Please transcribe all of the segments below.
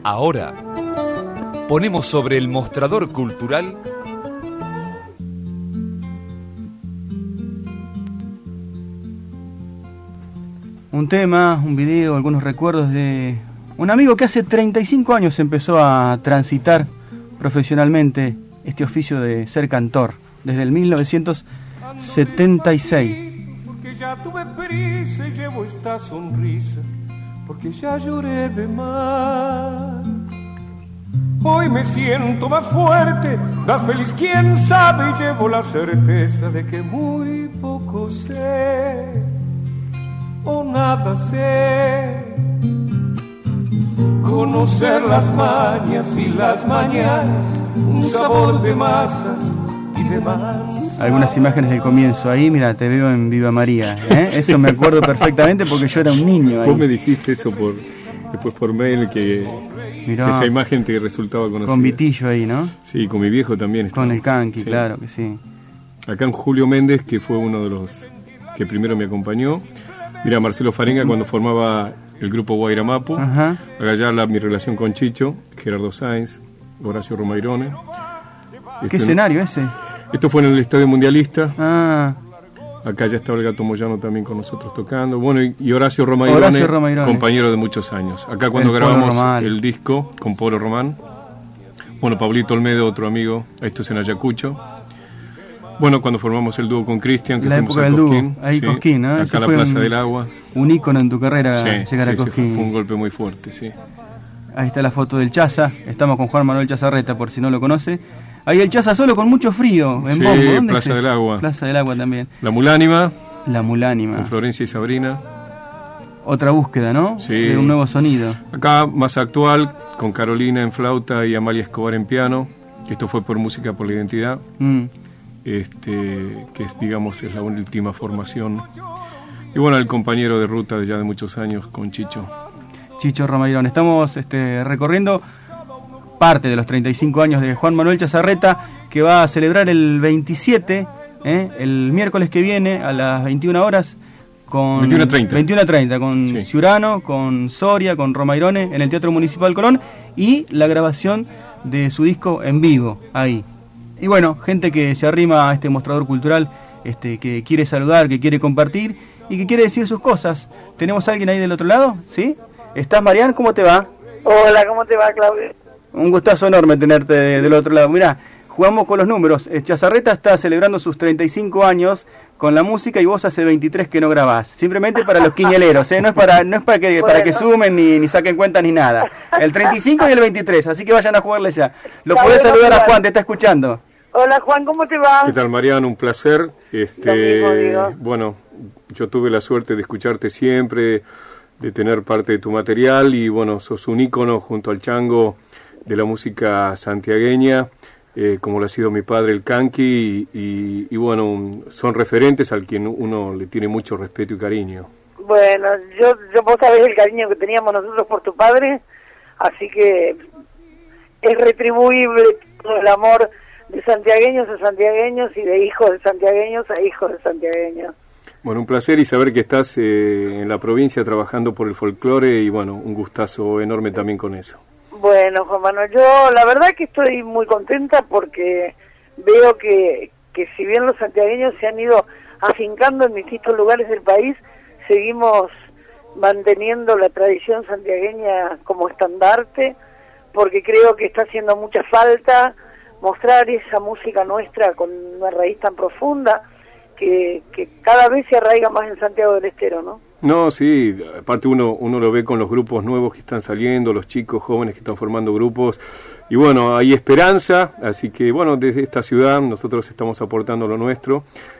Ahora ponemos sobre el mostrador cultural un tema, un video, algunos recuerdos de un amigo que hace 35 años empezó a transitar profesionalmente este oficio de ser cantor, desde el 1976. Porque ya tuve prisa y llevo esta sonrisa, porque ya lloré de más. Hoy me siento más fuerte, más feliz, quién sabe, y llevo la certeza de que muy poco sé, o nada sé. Conocer las mañas y las mañanas, un sabor de masas y demás. Algunas imágenes del comienzo, ahí mira, te veo en Viva María, ¿eh? Eso me acuerdo perfectamente porque yo era un niño ahí. Vos me dijiste eso después por mail, que esa imagen te resultaba conocida. Con Vitillo ahí, ¿no? Sí, con mi viejo también. Con el Canqui, sí. Claro que sí. Acá en Julio Méndez, que fue uno de los que primero me acompañó. Mira, Marcelo Farenga cuando formaba el grupo Guairamapu. Ajá. Acá ya mi relación con Chicho, Gerardo Sáenz, Horacio Romairone. ¿Qué escenario ese? Esto fue en el Estadio Mundialista. Ah. Acá ya estaba el Gato Moyano también con nosotros tocando. Bueno, y Horacio Romairone, compañero de muchos años. Acá cuando grabamos el disco con Polo Román. Bueno, Pablito Olmedo, otro amigo, esto es en Ayacucho. Bueno, cuando formamos el dúo con Cristian, que la fuimos época a del Cosquín. Dúo, ahí sí, Cosquín, ¿no? Acá en la Plaza del Agua. Un ícono en tu carrera, llegar a Cosquín. Sí, fue un golpe muy fuerte, sí. Ahí está la foto del Chaza, estamos con Juan Manuel Chazarreta, por si no lo conoce. Ahí el Chaza solo con mucho frío, en Bombo. ¿Dónde Plaza del Agua. Plaza del Agua también. La Mulánima. La Mulánima. Con Florencia y Sabrina. Otra búsqueda, ¿no? Sí. De un nuevo sonido. Acá, más actual, con Carolina en flauta y Amalia Escobar en piano. Esto fue por Música por la Identidad. Que es, digamos, es la última formación. Y bueno, el compañero de ruta de ya de muchos años con Chicho Romairón. Estamos recorriendo parte de los 35 años de Juan Manuel Chazarreta, que va a celebrar el 27, el miércoles que viene a las 21 horas con 21:30 con Ciurano, con Soria, con Romairone en el Teatro Municipal Colón, y la grabación de su disco en vivo ahí. Y bueno, gente que se arrima a este mostrador cultural, que quiere saludar, que quiere compartir y que quiere decir sus cosas. ¿Tenemos a alguien ahí del otro lado? ¿Sí? ¿Estás, Marian? ¿Cómo te va? Hola, ¿cómo te va, Claudio? Un gustazo enorme tenerte del otro lado. Mirá, jugamos con los números. Chazarreta está celebrando sus 35 años con la música y vos hace 23 que no grabás. Simplemente para los quiñeleros, no es para que sumen ni saquen cuentas ni nada. El 35 y el 23, así que vayan a jugarle ya. Lo podés saludar a Juan, te está escuchando. Hola, Juan, ¿cómo te va? ¿Qué tal, Mariano? Un placer. Lo mismo, digo. Bueno, yo tuve la suerte de escucharte siempre, de tener parte de tu material, y bueno, sos un ícono junto al Chango de la música santiagueña, como lo ha sido mi padre el Canqui, y bueno, son referentes al quien uno le tiene mucho respeto y cariño. Bueno, yo vos sabés el cariño que teníamos nosotros por tu padre, así que es retribuible todo el amor de santiagueños a santiagueños y de hijos de santiagueños a hijos de santiagueños. Bueno, un placer, y saber que estás en la provincia trabajando por el folclore, y bueno, un gustazo enorme también con eso. Bueno, Juan Manuel, yo la verdad que estoy muy contenta porque veo que si bien los santiagueños se han ido afincando en distintos lugares del país, seguimos manteniendo la tradición santiagueña como estandarte, porque creo que está haciendo mucha falta mostrar esa música nuestra con una raíz tan profunda que cada vez se arraiga más en Santiago del Estero, ¿no? No, sí, aparte uno lo ve con los grupos nuevos que están saliendo, los chicos jóvenes que están formando grupos, y bueno, hay esperanza, así que bueno, desde esta ciudad nosotros estamos aportando lo nuestro,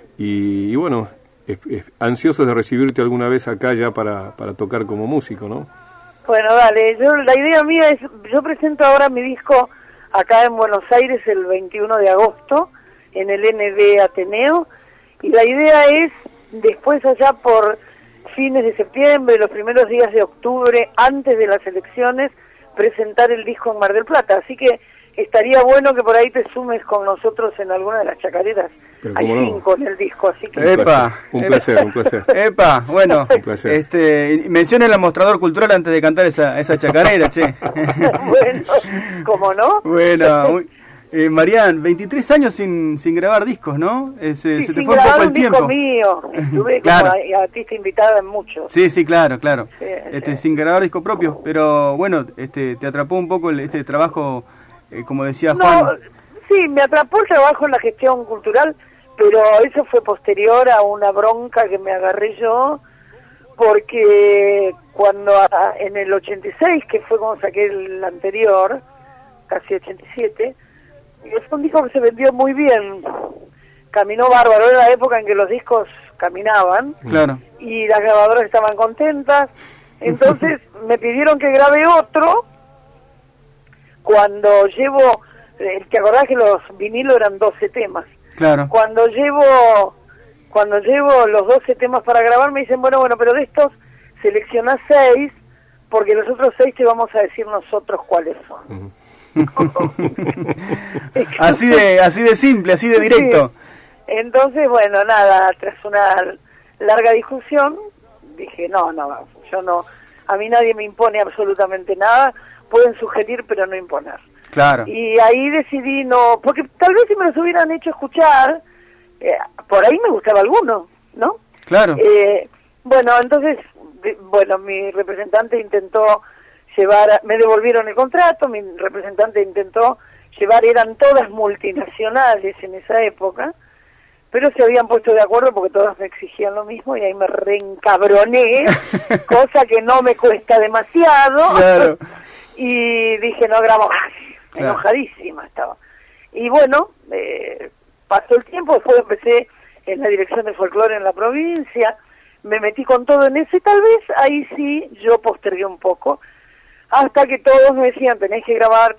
y bueno, ansiosos de recibirte alguna vez acá ya para tocar como músico, ¿no? Bueno, dale, la idea mía es, yo presento ahora mi disco acá en Buenos Aires el 21 de agosto, en el NB Ateneo, y la idea es, después allá por fines de septiembre, los primeros días de octubre, antes de las elecciones, presentar el disco en Mar del Plata. Así que estaría bueno que por ahí te sumes con nosotros en alguna de las chacareras. Pero Hay cómo no. 5 en el disco, así que... Un placer. Epa, bueno, Un placer. Mencionen el mostrador cultural antes de cantar esa chacarera, che. Bueno, ¿cómo no? Bueno, Marian, 23 años sin grabar discos, ¿no? Sí, Se te sin fue un grabar poco el un disco tiempo. mío, estuve Claro. como artista invitada en muchos. Sí, claro. Sí, sí. Sin grabar disco propio, pero bueno, te atrapó un poco este trabajo, como decía No, Juan. sí, me atrapó el trabajo en la gestión cultural, pero eso fue posterior a una bronca que me agarré yo, porque cuando en el 86, que fue cuando saqué el anterior, casi 87, es un disco que se vendió muy bien, caminó bárbaro, era la época en que los discos caminaban, Claro. y las grabadoras estaban contentas, entonces me pidieron que grabe otro, cuando llevo, ¿te acordás que los vinilos eran 12 temas? Claro. Cuando llevo los 12 temas para grabar, me dicen, bueno, pero de estos seleccionás 6, porque los otros 6 te vamos a decir nosotros cuáles son. así de simple, así de directo. Sí. Entonces, bueno, nada, tras una larga discusión, dije, no, yo no, a mí nadie me impone absolutamente nada, pueden sugerir pero no imponer. Claro. Y ahí decidí no, porque tal vez si me los hubieran hecho escuchar, por ahí me gustaba alguno, ¿no? Claro. Bueno, entonces, mi representante intentó llevar, me devolvieron el contrato, mi representante intentó llevar, eran todas multinacionales en esa época, pero se habían puesto de acuerdo porque todas me exigían lo mismo y ahí me reencabroné, cosa que no me cuesta demasiado, Claro. y dije, no grabo más. Claro. Enojadísima estaba. Y bueno, pasó el tiempo, después empecé en la dirección de folclore en la provincia, me metí con todo en eso y tal vez ahí sí yo postergué un poco, hasta que todos me decían, tenés que grabar,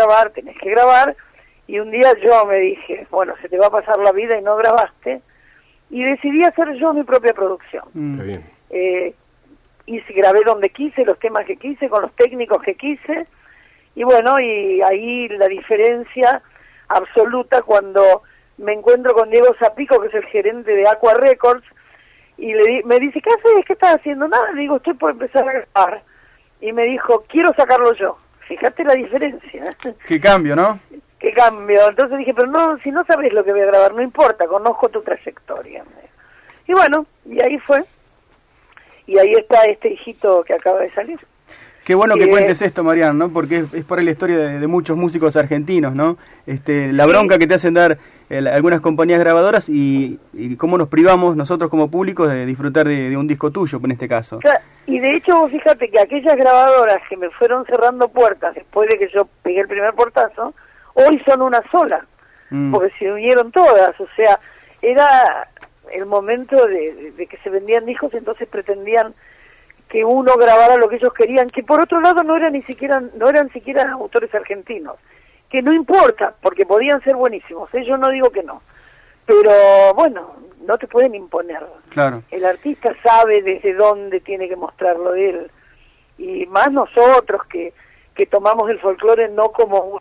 y un día yo me dije, bueno, se te va a pasar la vida y no grabaste, y decidí hacer yo mi propia producción. Está bien. Y grabé donde quise, los temas que quise, con los técnicos que quise, y bueno, y ahí la diferencia absoluta cuando me encuentro con Diego Zapico, que es el gerente de Aqua Records, y me dice, ¿qué haces? ¿Qué estás haciendo? Nada, le digo, estoy por empezar a grabar. Y me dijo, quiero sacarlo yo. Fíjate la diferencia. Qué cambio, ¿no? Qué cambio. Entonces dije, pero no, si no sabes lo que voy a grabar, no importa, conozco tu trayectoria. Y bueno, y ahí fue. Y ahí está este hijito que acaba de salir. Qué bueno que cuentes esto, Marian, ¿no? Porque es por ahí la historia de muchos músicos argentinos, ¿no? La bronca que te hacen dar algunas compañías grabadoras y cómo nos privamos nosotros como público de disfrutar de un disco tuyo, en este caso. O sea, y de hecho, vos fíjate que aquellas grabadoras que me fueron cerrando puertas después de que yo pegué el primer portazo, hoy son una sola, porque se unieron todas, o sea, era el momento de que se vendían discos, entonces pretendían que uno grabara lo que ellos querían, que por otro lado no eran siquiera autores argentinos, que no importa, porque podían ser buenísimos, yo no digo que no, pero bueno, no te pueden imponer. Claro. El artista sabe desde dónde tiene que mostrarlo de él, y más nosotros que tomamos el folclore no como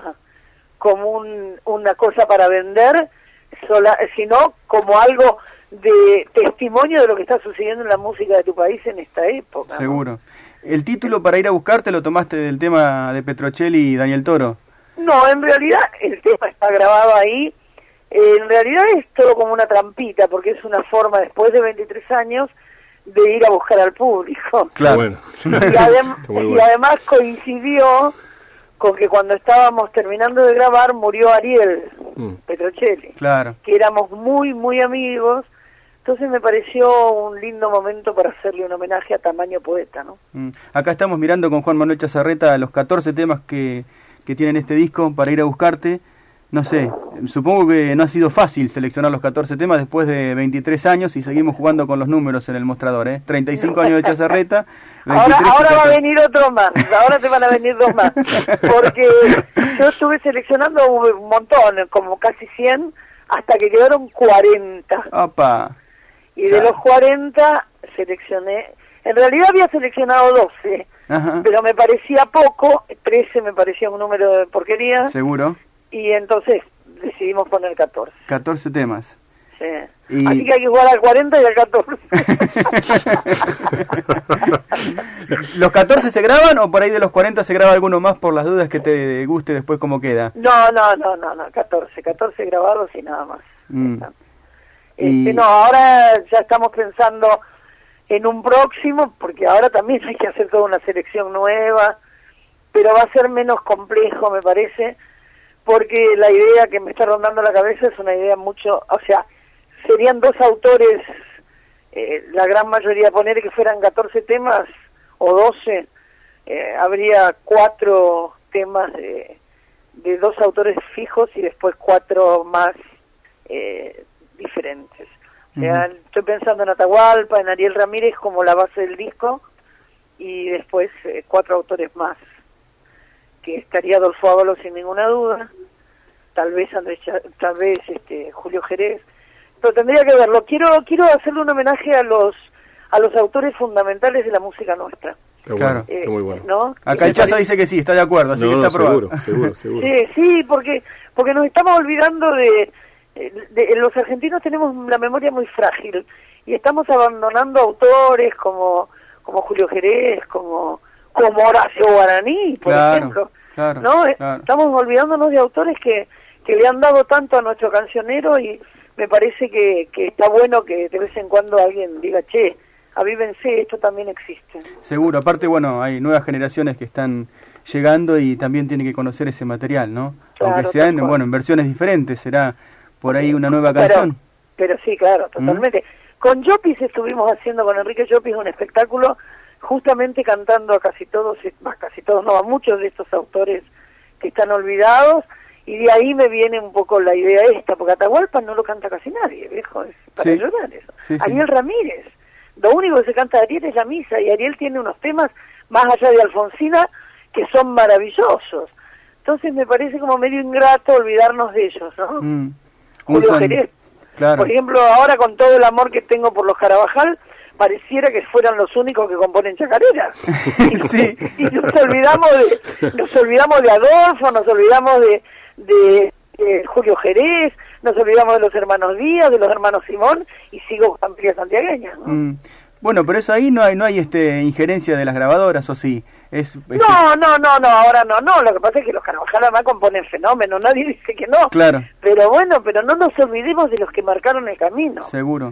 una cosa para vender, sino como algo de testimonio de lo que está sucediendo en la música de tu país en esta época. Seguro. ¿No? ¿El título para ir a buscarte lo tomaste del tema de Petrocelli y Daniel Toro? No, en realidad el tema está grabado ahí. En realidad es todo como una trampita, porque es una forma, después de 23 años, de ir a buscar al público. Claro. Bueno. Y además coincidió con que cuando estábamos terminando de grabar murió Ariel Petrocelli, claro, que éramos muy, muy amigos. Entonces me pareció un lindo momento para hacerle un homenaje a tamaño poeta, ¿no? Acá estamos mirando con Juan Manuel Chazarreta los 14 temas que tienen este disco para ir a buscarte. No sé, supongo que no ha sido fácil seleccionar los 14 temas después de 23 años y seguimos jugando con los números en el mostrador, ¿eh? 35 años de Chazarreta. Ahora va a venir otro más, ahora te van a venir 2 más, porque yo estuve seleccionando un montón, como casi 100, hasta que quedaron 40. ¡Opa! Y de los 40 seleccioné, en realidad había seleccionado 12, Ajá. pero me parecía poco, 13 me parecía un número de porquería, Seguro. y entonces decidimos poner 14. 14 temas. Sí. Y- Así que hay que jugar al 40 y al 14. ¿Los 14 se graban o por ahí de los 40 se graba alguno más por las dudas que te guste después cómo queda? No, 14 grabados y nada más. Mm. Y- No, ahora ya estamos pensando en un próximo, porque ahora también hay que hacer toda una selección nueva, pero va a ser menos complejo, me parece, porque la idea que me está rondando la cabeza es una idea mucho, o sea, serían 2 autores, la gran mayoría, poner que fueran 14 temas o 12, habría 4 temas de 2 autores fijos y después 4 más diferentes. O sea, estoy pensando en Atahualpa, en Ariel Ramírez como la base del disco, y después 4 autores más, que estaría Adolfo Ábalos sin ninguna duda, tal vez Julio Jerez, pero tendría que verlo. Quiero hacerle un homenaje a los autores fundamentales de la música nuestra. Está Claro. bueno, está muy bueno. ¿No? Acá el Chaza dice que sí, está de acuerdo, así que está aprobado. seguro. Sí, porque nos estamos olvidando de los argentinos tenemos la memoria muy frágil y estamos abandonando autores como Julio Jerez, como Horacio Guaraní, por ejemplo. Claro, ¿No? claro. Estamos olvidándonos de autores que le han dado tanto a nuestro cancionero, y me parece que está bueno que de vez en cuando alguien diga, che, avívense, esto también existe. Seguro, aparte, bueno, hay nuevas generaciones que están llegando y también tienen que conocer ese material, ¿no? Claro, aunque sean, tal cual. bueno, en versiones diferentes, será por ahí una nueva canción. Pero sí, claro, totalmente. Con Llopis estuvimos haciendo, con Enrique Llopis, un espectáculo justamente cantando a casi todos no, a muchos de estos autores que están olvidados, y de ahí me viene un poco la idea esta, porque Atahualpa no lo canta casi nadie, viejo, es para Sí. llorar eso. Sí, sí. Ariel Ramírez, lo único que se canta de Ariel es la misa, y Ariel tiene unos temas, más allá de Alfonsina, que son maravillosos. Entonces me parece como medio ingrato olvidarnos de ellos, ¿no? Un Julio son- Jerez. Claro. Por ejemplo, ahora con todo el amor que tengo por los Carabajal, pareciera que fueran los únicos que componen chacareras. Sí. Y nos olvidamos de Adolfo, nos olvidamos de Julio Jerez, nos olvidamos de los hermanos Díaz, de los hermanos Simón, y sigo con Familia Santiagueña, ¿no? Bueno, pero eso ahí no hay injerencia de las grabadoras, ¿o sí? No, ahora no, lo que pasa es que los Carabajal además componen fenómenos, nadie dice que no. Claro. Pero bueno, pero no nos olvidemos de los que marcaron el camino. Seguro.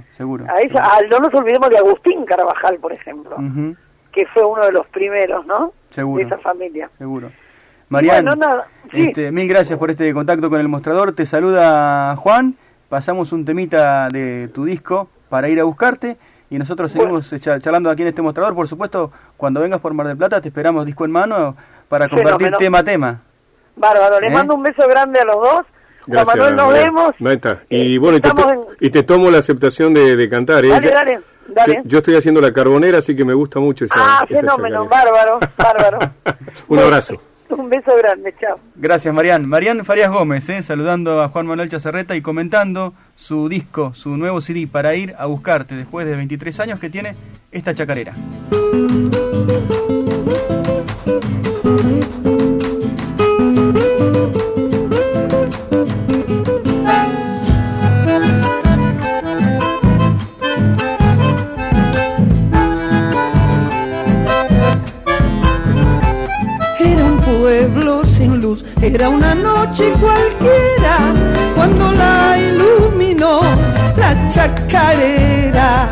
No nos olvidemos de Agustín Carabajal, por ejemplo, Ujú. que fue uno de los primeros, ¿no? Seguro. De esa familia. Seguro. Marian, Bueno, nada, sí. Mil gracias por este contacto con el mostrador. Te saluda Juan. Pasamos un temita de tu disco para ir a buscarte. Y nosotros seguimos charlando aquí en este mostrador. Por supuesto, cuando vengas por Mar del Plata, te esperamos disco en mano para compartir Fenómeno. tema a tema. Bárbaro, les mando un beso grande a los dos. Juan Manuel, nos Marian. vemos. Ahí está. Y bueno, estamos y te tomo la aceptación de cantar. Dale. Yo estoy haciendo La Carbonera, así que me gusta mucho esa Fenómeno, chacarera. bárbaro. Un abrazo. Un beso grande, chao. Gracias, Marian. Marian Farías Gómez, saludando a Juan Manuel Chazarreta y comentando su disco, su nuevo CD, para ir a buscarte, después de 23 años que tiene esta chacarera. Pueblo sin luz, era una noche cualquiera cuando la iluminó la chacarera.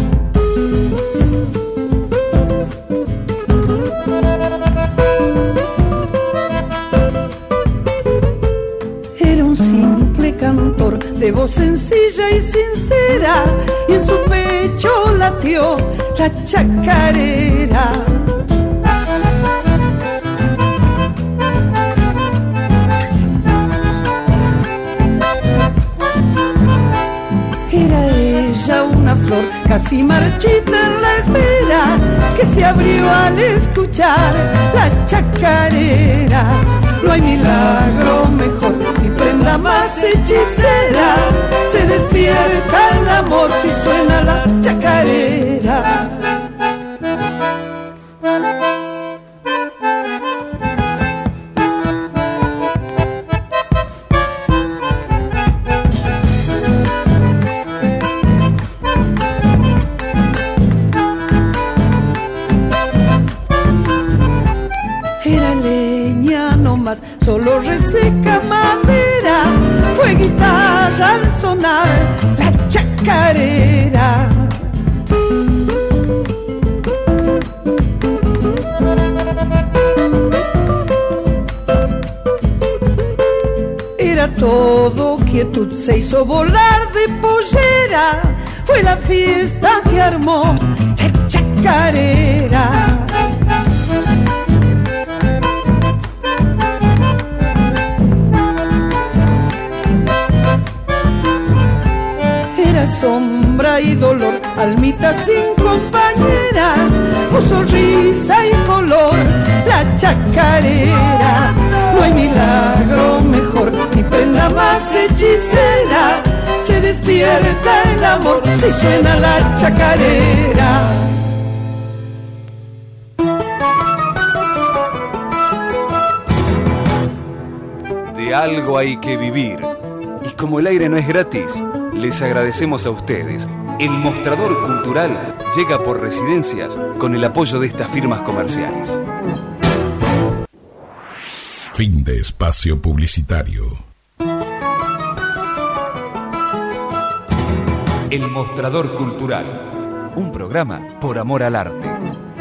Era un simple cantor de voz sencilla y sincera, y en su pecho latió la chacarera. Era ella una flor casi marchita en la espera, que se abrió al escuchar la chacarera. No hay milagro mejor ni prenda más hechicera, se despierta el amor si suena la chacarera. solo reseca madera, fue guitarra al sonar la chacarera. Era todo quietud, se hizo volar de pollera, fue la fiesta que armó la chacarera. Era sombra y dolor, almita sin compañeras, puso risa y color la chacarera. No hay milagro mejor, ni prenda más hechicera, se despierta el amor si suena la chacarera. De algo hay que vivir. Y como el aire no es gratis, les agradecemos a ustedes. El Mostrador Cultural llega por Residencias con el apoyo de estas firmas comerciales. Fin de espacio publicitario. El Mostrador Cultural, un programa por amor al arte.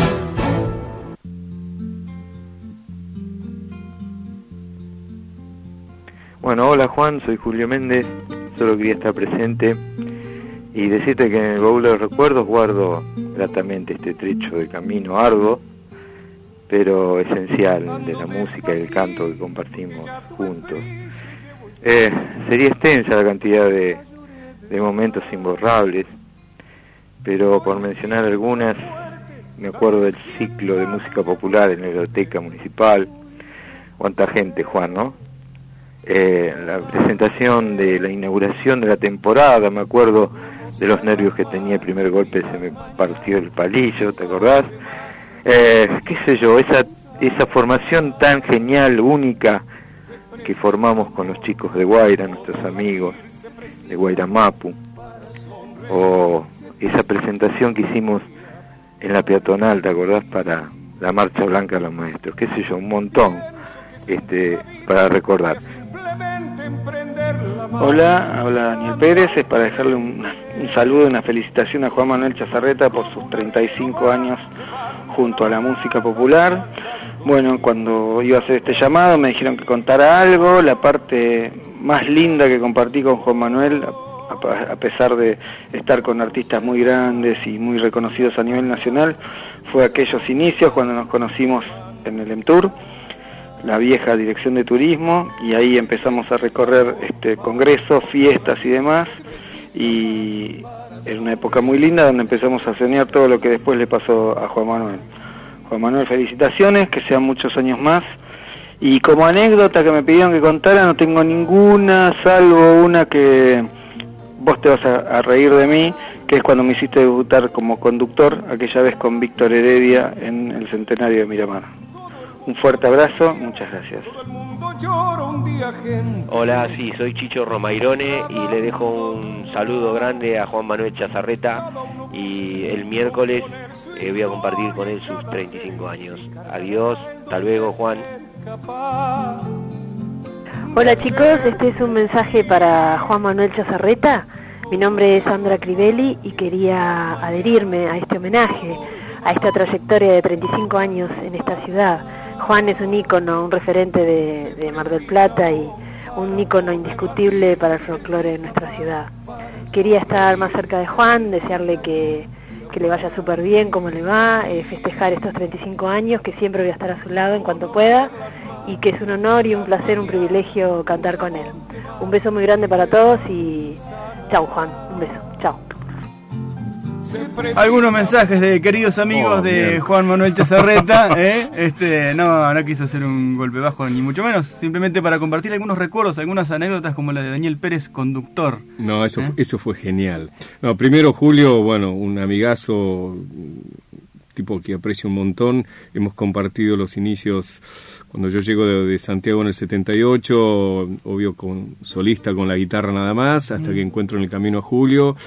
Bueno, hola Juan, soy Julio Méndez, solo quería estar presente y decirte que en el baúl de los recuerdos guardo gratamente este trecho de camino arduo, pero esencial, de la música y el canto que compartimos juntos. Sería extensa la cantidad de momentos imborrables, pero por mencionar algunas, me acuerdo del ciclo de música popular en la biblioteca municipal. Cuánta gente, Juan, ¿no? La presentación de la inauguración de la temporada, me acuerdo de los nervios que tenía el primer golpe, se me partió el palillo, ¿te acordás? Qué sé yo, esa formación tan genial, única, que formamos con los chicos de Guaira, nuestros amigos de Guairamapu, o esa presentación que hicimos en la peatonal, ¿te acordás? Para la Marcha Blanca de los Maestros, qué sé yo, un montón para recordar. Hola, habla Daniel Pérez, es para dejarle un saludo y una felicitación a Juan Manuel Chazarreta por sus 35 años junto a la música popular. Bueno, cuando iba a hacer este llamado me dijeron que contara algo. La parte más linda que compartí con Juan Manuel, a pesar de estar con artistas muy grandes y muy reconocidos a nivel nacional, fue aquellos inicios cuando nos conocimos en el EMTUR, la vieja Dirección de Turismo, y ahí empezamos a recorrer congresos, fiestas y demás, y era una época muy linda donde empezamos a soñar todo lo que después le pasó a Juan Manuel. Juan Manuel, felicitaciones, que sean muchos años más, y como anécdota que me pidieron que contara, no tengo ninguna, salvo una que vos te vas a reír de mí, que es cuando me hiciste debutar como conductor, aquella vez con Víctor Heredia en el centenario de Miramar. Un fuerte abrazo, muchas gracias. Hola, sí, soy Chicho Romairone y le dejo un saludo grande a Juan Manuel Chazarreta, y el miércoles voy a compartir con él sus 35 años. Adiós, hasta luego, Juan. Hola chicos, este es un mensaje para Juan Manuel Chazarreta. Mi nombre es Sandra Crivelli y quería adherirme a este homenaje, a esta trayectoria de 35 años en esta ciudad. Juan es un ícono, un referente de Mar del Plata y un ícono indiscutible para el folclore de nuestra ciudad. Quería estar más cerca de Juan, desearle que le vaya súper bien, como le va, festejar estos 35 años, que siempre voy a estar a su lado en cuanto pueda, y que es un honor y un placer, un privilegio cantar con él. Un beso muy grande para todos y chau Juan, un beso, chau. Algunos mensajes de queridos amigos de Juan Manuel Chazarreta, no quiso hacer un golpe bajo ni mucho menos, simplemente para compartir algunos recuerdos, algunas anécdotas como la de Daniel Pérez, conductor. No, eso fue genial. No, primero Julio, bueno, un amigazo, tipo que aprecio un montón. Hemos compartido los inicios cuando yo llego de Santiago en el 78, obvio con solista con la guitarra nada más, hasta que encuentro en el camino a Julio.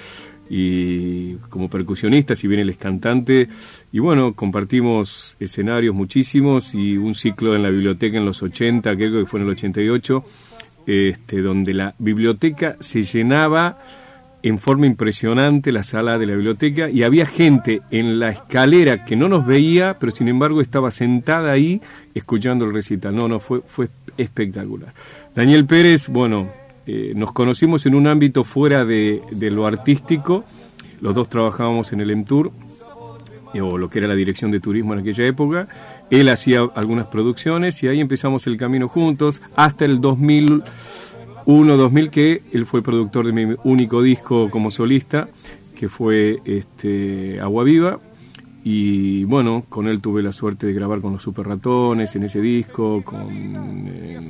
y como percusionista, si bien él es cantante, y bueno, compartimos escenarios muchísimos y un ciclo en la biblioteca en los 80, creo que fue en el 88, donde la biblioteca se llenaba en forma impresionante, la sala de la biblioteca, y había gente en la escalera que no nos veía, pero sin embargo estaba sentada ahí escuchando el recital. Fue espectacular. Daniel Pérez, bueno, nos conocimos en un ámbito fuera de lo artístico. Los dos trabajábamos en el EMTUR, o lo que era la dirección de turismo en aquella época. Él hacía algunas producciones y ahí empezamos el camino juntos hasta el 2001-2000, que él fue el productor de mi único disco como solista, que fue Agua Viva. Y bueno, con él tuve la suerte de grabar con los Super Ratones en ese disco, con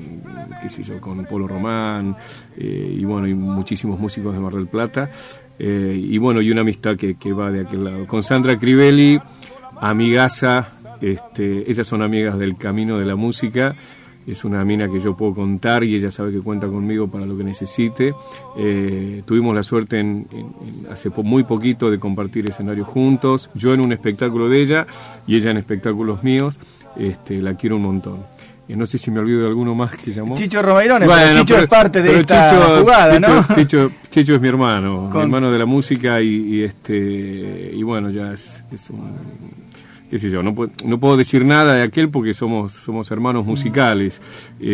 Polo Román, y bueno, y muchísimos músicos de Mar del Plata, y bueno, y una amistad que va de aquel lado. Con Sandra Crivelli, amigaza, ellas son amigas del camino de la música. Es una mina que yo puedo contar y ella sabe que cuenta conmigo para lo que necesite. Tuvimos la suerte hace muy poquito de compartir escenarios juntos, yo en un espectáculo de ella y ella en espectáculos míos. La quiero un montón. No sé si me olvido de alguno más que llamó. Chicho Romairones, bueno, Chicho es parte de esta jugada, ¿no? Chicho es mi hermano, mi hermano de la música y bueno, ya es un... qué sé yo, no puedo decir nada de aquel porque somos hermanos musicales,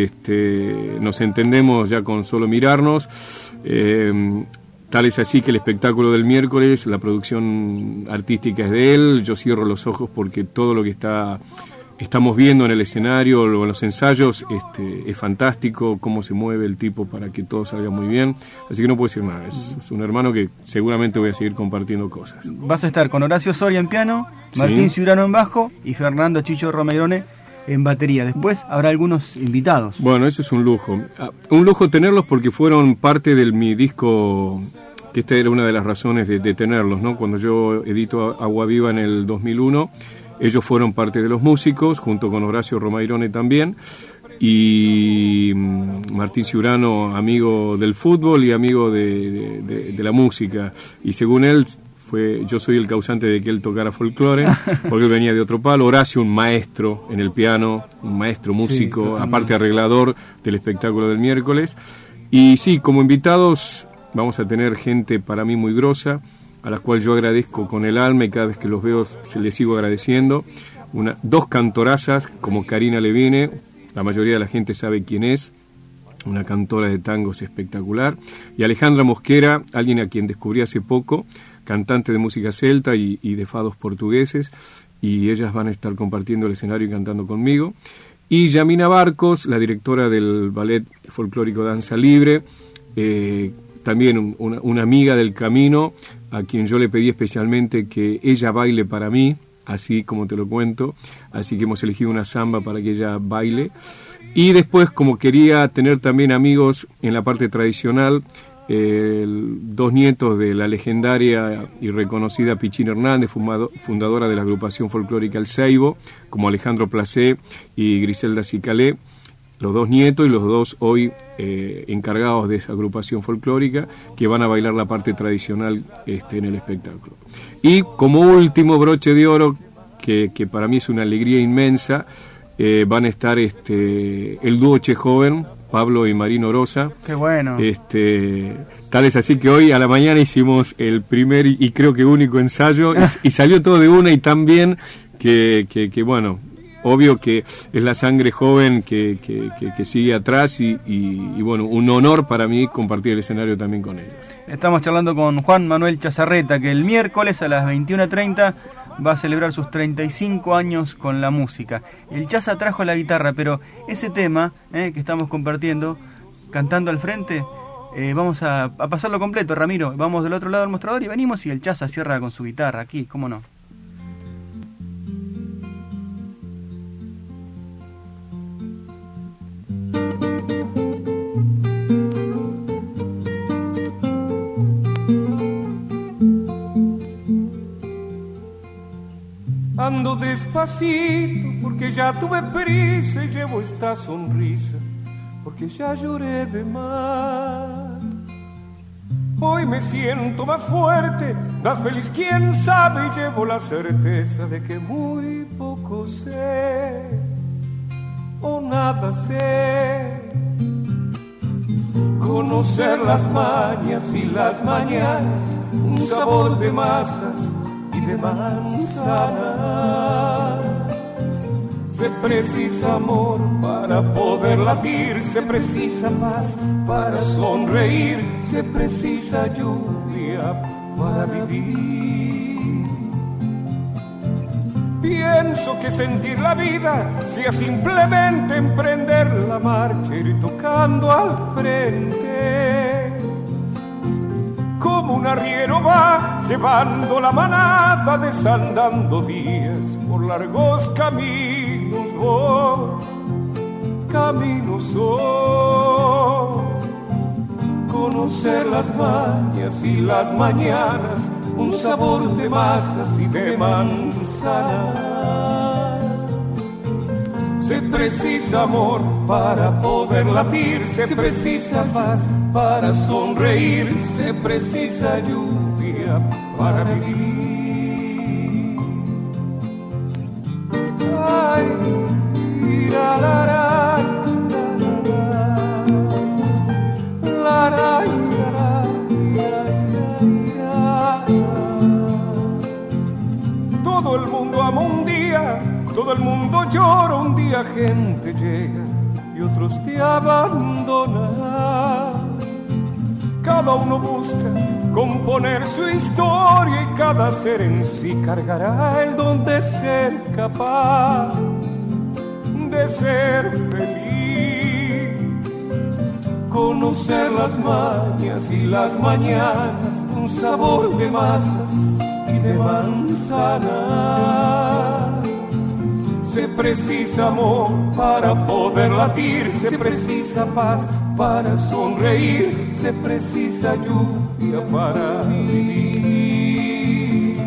nos entendemos ya con solo mirarnos, tal es así que el espectáculo del miércoles, la producción artística es de él, yo cierro los ojos porque todo lo que estamos viendo en el escenario o en los ensayos es fantástico, cómo se mueve el tipo para que todo salga muy bien, así que no puedo decir nada, es un hermano que seguramente voy a seguir compartiendo cosas. Vas a estar con Horacio Soria en piano, Martín Ciurano en bajo y Fernando Chicho Romairone en batería. Después habrá algunos invitados. Bueno, eso es un lujo. Un lujo tenerlos porque fueron parte de mi disco, que esta era una de las razones de tenerlos, ¿no? Cuando yo edito Agua Viva en el 2001, ellos fueron parte de los músicos, junto con Horacio Romairone también, y Martín Ciurano, amigo del fútbol y amigo de la música. Y según él, yo soy el causante de que él tocara folclore, porque él venía de otro palo. Horacio, un maestro en el piano, un maestro músico, aparte arreglador del espectáculo del miércoles. Y sí, como invitados vamos a tener gente para mí muy grosa, a la cual yo agradezco con el alma y cada vez que los veo se les sigo agradeciendo. Dos cantorazas como Karina Levine, la mayoría de la gente sabe quién es, una cantora de tangos espectacular, y Alejandra Mosquera, alguien a quien descubrí hace poco, cantante de música celta y de fados portugueses, y ellas van a estar compartiendo el escenario y cantando conmigo. Y Yamina Barcos, la directora del Ballet Folclórico Danza Libre, también una amiga del camino, a quien yo le pedí especialmente que ella baile para mí, así como te lo cuento, así que hemos elegido una samba para que ella baile. Y después, como quería tener también amigos en la parte tradicional, dos nietos de la legendaria y reconocida Pichín Hernández, fundadora de la agrupación folclórica El Ceibo, como Alejandro Placé y Griselda Cicalé, los dos nietos y los dos hoy encargados de esa agrupación folclórica, que van a bailar la parte tradicional en el espectáculo. Y como último broche de oro, que para mí es una alegría inmensa, van a estar el dúo Che Joven, Pablo y Marino Rosa. Qué bueno. Tal es así que hoy a la mañana hicimos el primer y creo que único ensayo y salió todo de una y tan bien que bueno, obvio que es la sangre joven que sigue atrás y bueno, un honor para mí compartir el escenario también con ellos. Estamos charlando con Juan Manuel Chazarreta, que el miércoles a las 21:30 va a celebrar sus 35 años con la música. El Chaza trajo la guitarra, pero ese tema que estamos compartiendo, cantando al frente, vamos a pasarlo completo, Ramiro. Vamos del otro lado del mostrador y venimos y el Chaza cierra con su guitarra aquí, ¿cómo no? Ando despacito porque ya tuve prisa y llevo esta sonrisa porque ya lloré de más. Hoy me siento más fuerte, más feliz, quién sabe, y llevo la certeza de que muy poco sé o nada sé. Conocer las mañas y las mañanas, un sabor de masas y de manzanas. Se precisa amor para poder latir, se precisa paz para sonreír, se precisa lluvia para vivir. Pienso que sentir la vida sea simplemente emprender la marcha, ir tocando al frente. Como un arriero va llevando la manada, desandando días por largos caminos voy, caminos soy. Conocer las mañas y las mañanas, un sabor de masas y de manzanas. Se precisa amor para poder latir, se precisa paz para sonreír, se precisa lluvia para vivir. Ay, la, la, la, la, la, todo el mundo ama un día, todo el mundo llora un día, gente llega y otros te abandonan. Cada uno busca componer su historia y cada ser en sí cargará el don de ser capaz de ser feliz. Conocer las mañas y las mañanas, un sabor de masas y de manzanas. Se precisa amor para poder latir, se precisa paz para sonreír, se precisa lluvia para vivir.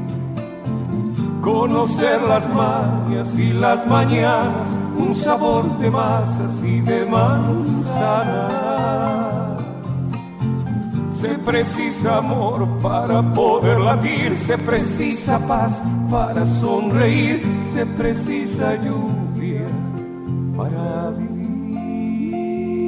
Conocer las mañas y las mañanas, un sabor de masas y de manzanas. Se precisa amor para poder latir, se precisa paz para sonreír, se precisa lluvia para vivir.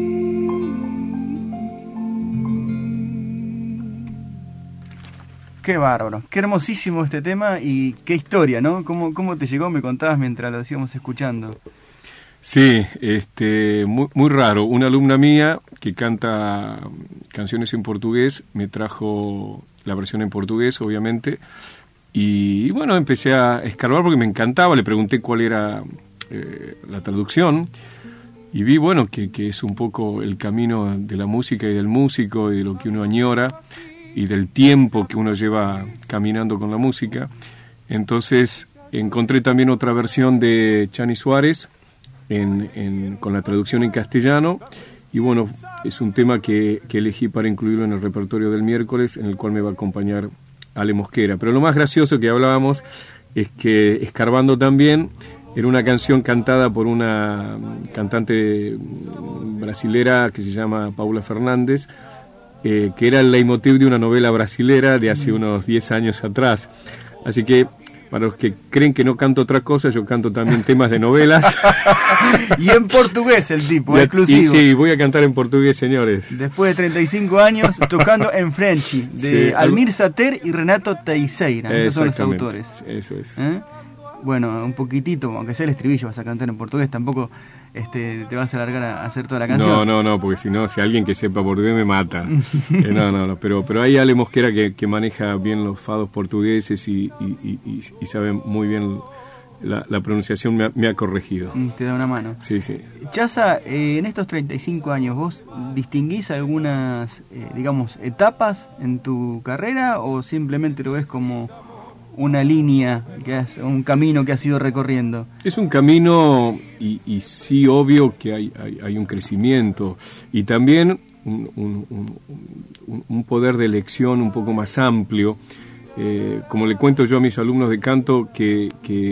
Qué bárbaro, qué hermosísimo este tema y qué historia, ¿no? ¿Cómo te llegó? Me contabas mientras lo íbamos escuchando. Sí, muy raro. Una alumna mía que canta canciones en portugués me trajo la versión en portugués, obviamente, y bueno, empecé a escarbar porque me encantaba. Le pregunté cuál era la traducción y vi, bueno, que es un poco el camino de la música y del músico y de lo que uno añora y del tiempo que uno lleva caminando con la música. Entonces encontré también otra versión de Chani Suárez con la traducción en castellano, y bueno, es un tema que elegí para incluirlo en el repertorio del miércoles, en el cual me va a acompañar Ale Mosquera. Pero lo más gracioso que hablábamos es que escarbando también era una canción cantada por una cantante brasilera que se llama Paula Fernández, que era el leitmotiv de una novela brasilera de hace unos 10 años atrás. Así que para los que creen que no canto otra cosa, yo canto también temas de novelas. Y en portugués el tipo, exclusivo. Sí, voy a cantar en portugués, señores. Después de 35 años tocando en Frenchy, de Almir Sater y Renato Teixeira. Esos son los autores. Eso es. Bueno, un poquitito, aunque sea el estribillo, vas a cantar en portugués, tampoco te vas a alargar a hacer toda la canción. No, porque si no, si alguien que sepa portugués me mata. No, pero hay Ale Mosquera que maneja bien los fados portugueses y sabe muy bien la pronunciación, me ha corregido. Te da una mano. Sí. Chaza, en estos 35 años, ¿vos distinguís algunas, digamos, etapas en tu carrera o simplemente lo ves como una línea, un camino que has ido recorriendo? Es un camino y sí, obvio que hay un crecimiento y también un poder de elección un poco más amplio. Como le cuento yo a mis alumnos de canto, que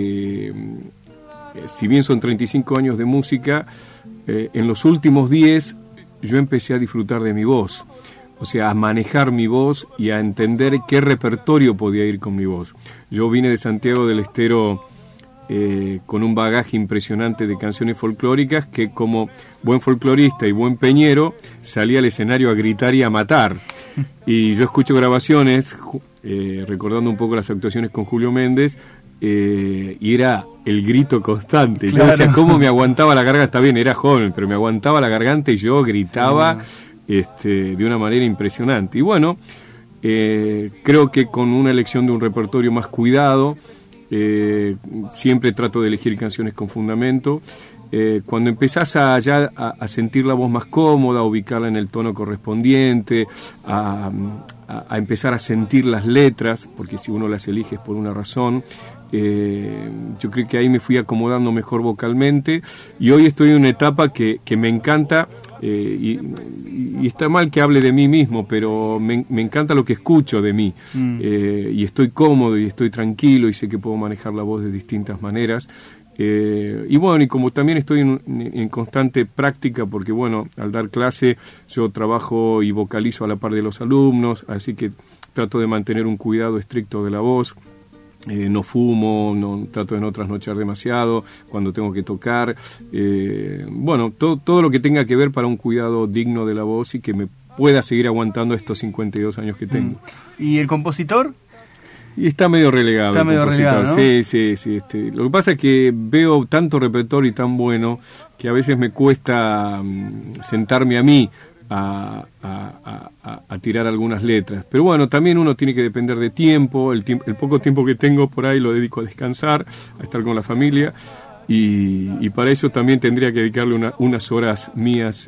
si bien son 35 años de música, en los últimos 10 yo empecé a disfrutar de mi voz, o sea, a manejar mi voz y a entender qué repertorio podía ir con mi voz. Yo vine de Santiago del Estero con un bagaje impresionante de canciones folclóricas, que como buen folclorista y buen peñero salía al escenario a gritar y a matar. Y yo escucho grabaciones, recordando un poco las actuaciones con Julio Méndez, y era el grito constante. Claro. Yo decía, ¿cómo me aguantaba la garganta? Está bien, era joven, pero me aguantaba la garganta y yo gritaba de una manera impresionante. Y bueno, creo que con una elección de un repertorio más cuidado, siempre trato de elegir canciones con fundamento. Cuando empezás a sentir la voz más cómoda, a ubicarla en el tono correspondiente, a empezar a sentir las letras, porque si uno las elige es por una razón, yo creo que ahí me fui acomodando mejor vocalmente, y hoy estoy en una etapa que me encanta, y está mal que hable de mí mismo, pero me encanta lo que escucho de mí, y estoy cómodo y estoy tranquilo y sé que puedo manejar la voz de distintas maneras. Y bueno, y como también estoy en constante práctica, porque bueno, al dar clase yo trabajo y vocalizo a la par de los alumnos, así que trato de mantener un cuidado estricto de la voz. No fumo, no trato de no trasnochar demasiado cuando tengo que tocar. Bueno, todo lo que tenga que ver para un cuidado digno de la voz y que me pueda seguir aguantando estos 52 años que tengo. ¿Y el compositor? Y está medio relegado. Está medio relegado, ¿no? Sí. Lo que pasa es que veo tanto repertorio y tan bueno que a veces me cuesta sentarme a mí a tirar algunas letras. Pero bueno, también uno tiene que depender de tiempo. El poco tiempo que tengo por ahí lo dedico a descansar, a estar con la familia. Y para eso también tendría que dedicarle unas horas mías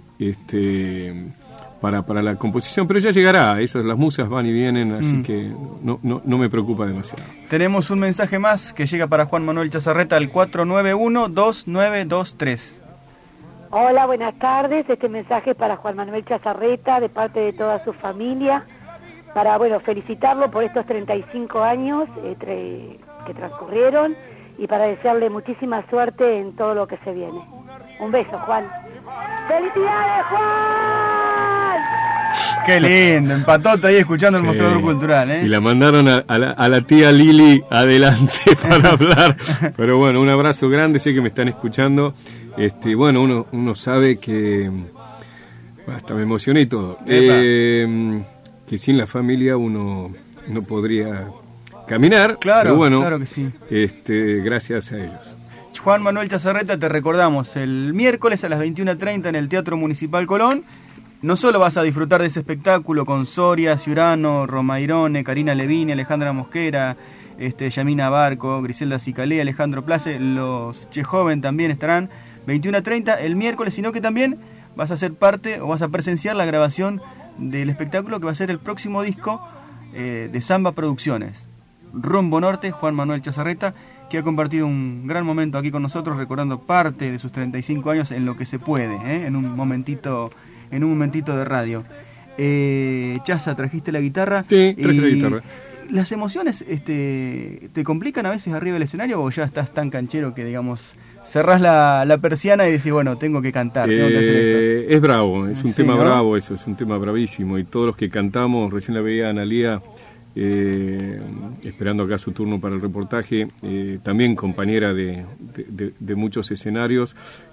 para la composición, pero ya llegará. Las musas van y vienen, así que no me preocupa demasiado. Tenemos un mensaje más que llega para Juan Manuel Chazarreta al 491-2923. Hola, buenas tardes. Este mensaje es para Juan Manuel Chazarreta, de parte de toda su familia, para felicitarlo por estos 35 años que transcurrieron, y para desearle muchísima suerte en todo lo que se viene. Un beso, Juan. ¡Felicidades, Juan! Qué lindo, empatote ahí escuchando el mostrador cultural, ¿eh? Y la mandaron a la tía Lili adelante para hablar. Pero bueno, un abrazo grande, sé que me están escuchando. Bueno, uno sabe que hasta me emocioné y todo. Que sin la familia uno no podría caminar. Claro, pero bueno, claro que sí. Gracias a ellos. Juan Manuel Chazarreta, te recordamos, el miércoles a las 21:30 en el Teatro Municipal Colón. No solo vas a disfrutar de ese espectáculo con Soria, Ciurano, Romairone, Karina Levine, Alejandra Mosquera, Yamina Barco, Griselda Cicalé, Alejandro Place, los Che Joven también estarán 21:30 el miércoles, sino que también vas a ser parte o vas a presenciar la grabación del espectáculo que va a ser el próximo disco de Samba Producciones. Rumbo Norte, Juan Manuel Chazarreta, que ha compartido un gran momento aquí con nosotros, recordando parte de sus 35 años en lo que se puede, en un momentito de radio. Chaza, ¿trajiste la guitarra? Sí, traje la guitarra. ¿Las emociones te complican a veces arriba del escenario, o ya estás tan canchero que, digamos, cerrás la persiana y decís, bueno, tengo que cantar, tengo que hacer esto? Es bravo, es un tema ¿no? bravo, eso es un tema bravísimo, y todos los que cantamos, recién la veía a Analía, esperando acá su turno para el reportaje, también compañera de muchos escenarios.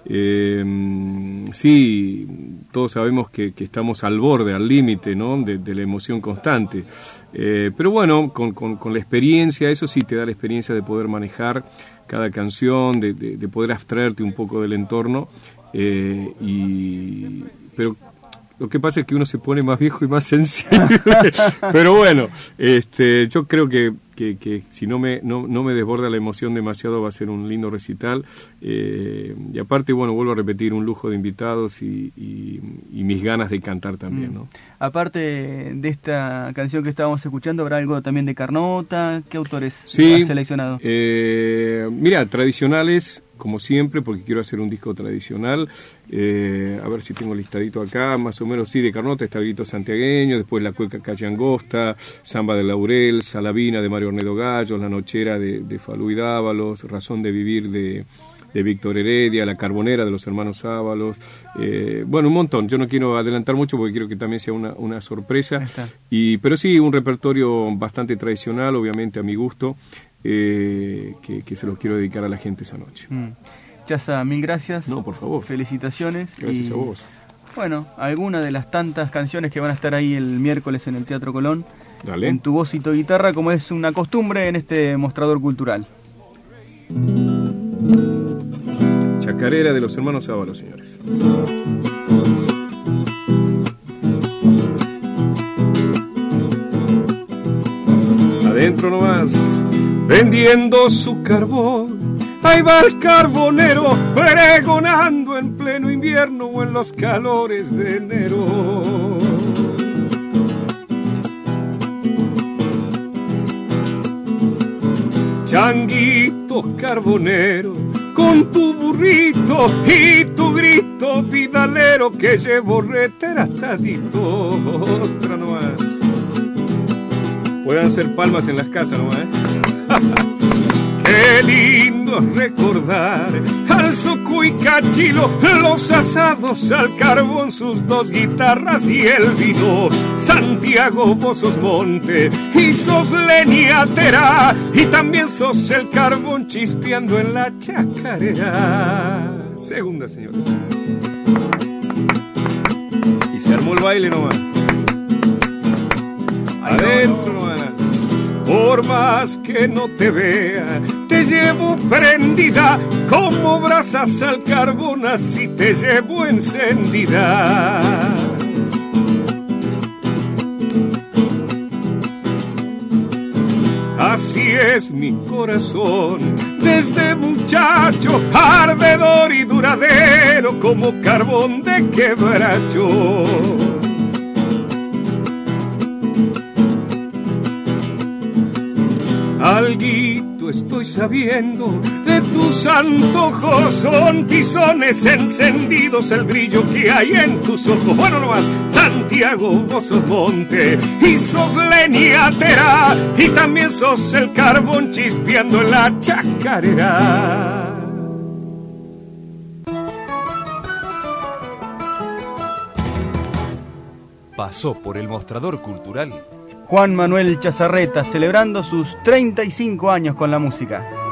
Sí, todos sabemos que estamos al borde, al límite, ¿no? de la emoción constante, pero bueno, con la experiencia, eso sí te da la experiencia de poder manejar cada canción, de poder abstraerte un poco del entorno, pero lo que pasa es que uno se pone más viejo y más sensible. Pero bueno, yo creo que si no me desborda la emoción demasiado, va a ser un lindo recital. Y aparte, bueno, vuelvo a repetir, un lujo de invitados y mis ganas de cantar también, ¿no? Aparte de esta canción que estábamos escuchando, ¿habrá algo también de Carnota? ¿Qué autores has seleccionado? Mira, tradicionales, como siempre, porque quiero hacer un disco tradicional. A ver si tengo listadito acá, más o menos, sí, de Carnota está Grito Santiagueño, después La Cueca Calle Angosta, Samba de Laurel, Salavina de Mario Ornedo Gallo, La Nochera de Falú y Dávalos, Razón de Vivir de de Víctor Heredia, La Carbonera de los hermanos Ábalos, bueno, un montón. Yo no quiero adelantar mucho porque quiero que también sea una sorpresa, pero sí, un repertorio bastante tradicional, obviamente a mi gusto, que se los quiero dedicar a la gente esa noche. Chaza, mil gracias. No, por favor. Felicitaciones. Gracias a vos. Bueno, alguna de las tantas canciones que van a estar ahí el miércoles en el Teatro Colón, dale, en tu voz y tu guitarra, como es una costumbre en este mostrador cultural. Chacarera de los hermanos Ábalos, señores. Adentro nomás, vendiendo su carbón. Ahí va el carbonero pregonando en pleno invierno o en los calores de enero. Changuito carbonero, con tu burrito y tu grito vidalero que llevo reteratadito. Otra nomás. Pueden hacer palmas en las casas nomás, Qué lindo recordar al Soco y Cachilo, los asados al carbón, sus dos guitarras y el vino. Santiago, vos sos monte y sos leñatera, y también sos el carbón chispeando en la chacarera. Segunda, señores. Y se armó el baile nomás. Adentro nomás. Por más que no te vea, te llevo prendida como brasas al carbón, así te llevo encendida. Así es mi corazón, desde muchacho, ardedor y duradero como carbón de quebracho. Alguito estoy sabiendo de tus antojos, son tizones encendidos el brillo que hay en tus ojos. Bueno nomás, Santiago, vos sos monte y sos leñatera, y también sos el carbón chispeando en la chacarera. Pasó por el mostrador cultural Juan Manuel Chazarreta, celebrando sus 35 años con la música.